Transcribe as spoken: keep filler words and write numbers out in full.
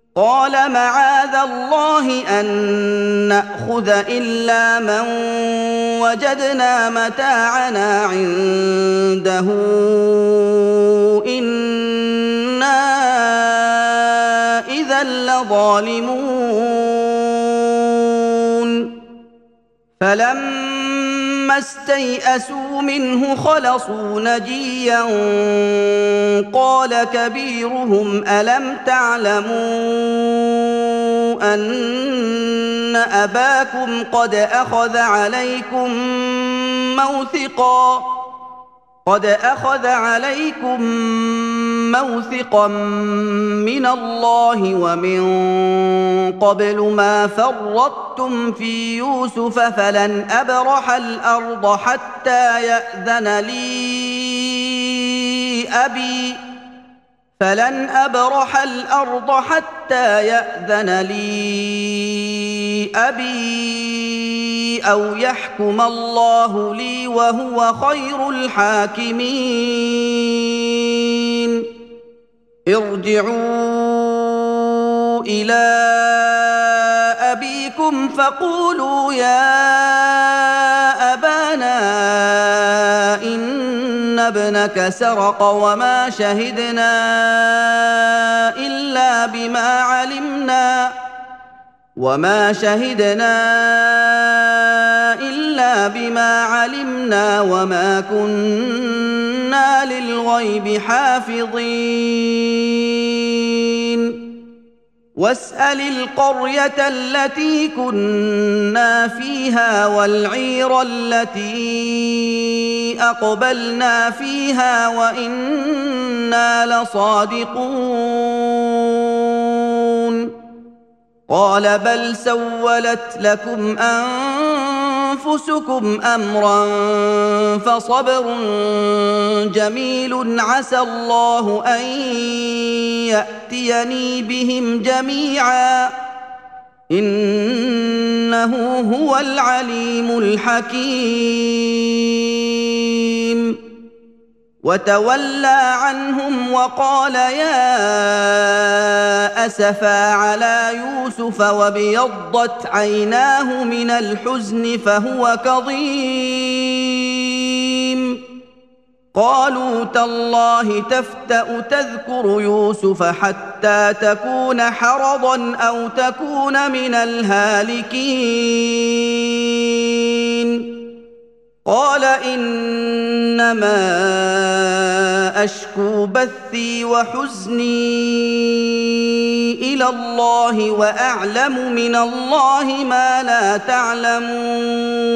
قال معاذ الله أن نأخذ إلا من وجدنا متاعنا عنده إنا إذا لظالمون فلما استيئسوا منه خلصوا نجيا قال كبيرهم ألم تعلموا أن أباكم قد أخذ عليكم موثقا قد أخذ عليكم موثقا من الله ومن قبل ما فرطتم في يوسف فلن أبرح الأرض حتى يأذن لي أبي فلن أبرح الأرض حتى يأذن لي أبي أو يحكم الله لي وهو خير الحاكمين ارجعوا إلى أبيكم فقولوا يا أبانا إن ابنك سرق وما شهدنا إلا بما علمنا وما شهدنا إلا بما علمنا وما كنا للغيب حافظين واسأل القرية التي كنا فيها والعير التي أقبلنا فيها وإنا لصادقون قال بل سولت لكم أنفسكم أمرا فصبر جميل عسى الله أن يأتيني بهم جميعا إنه هو العليم الحكيم وتولى عنهم وقال يا أسفا على يوسف وابيضت عيناه من الحزن فهو كظيم قالوا تالله تفتأ تذكر يوسف حتى تكون حرضا أو تكون من الهالكين قال إنما أشكو بثي وحزني إلى الله وأعلم من الله ما لا تعلمون